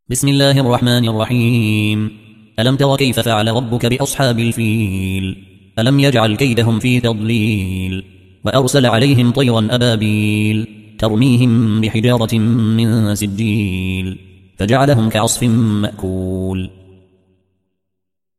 بسم الله الرحمن الرحيم. ألم تر كيف فعل ربك بأصحاب الفيل؟ ألم يجعل كيدهم في تضليل وأرسل عليهم طيرا أبابيل ترميهم بحجارة من سجيل فجعلهم كعصف مأكول.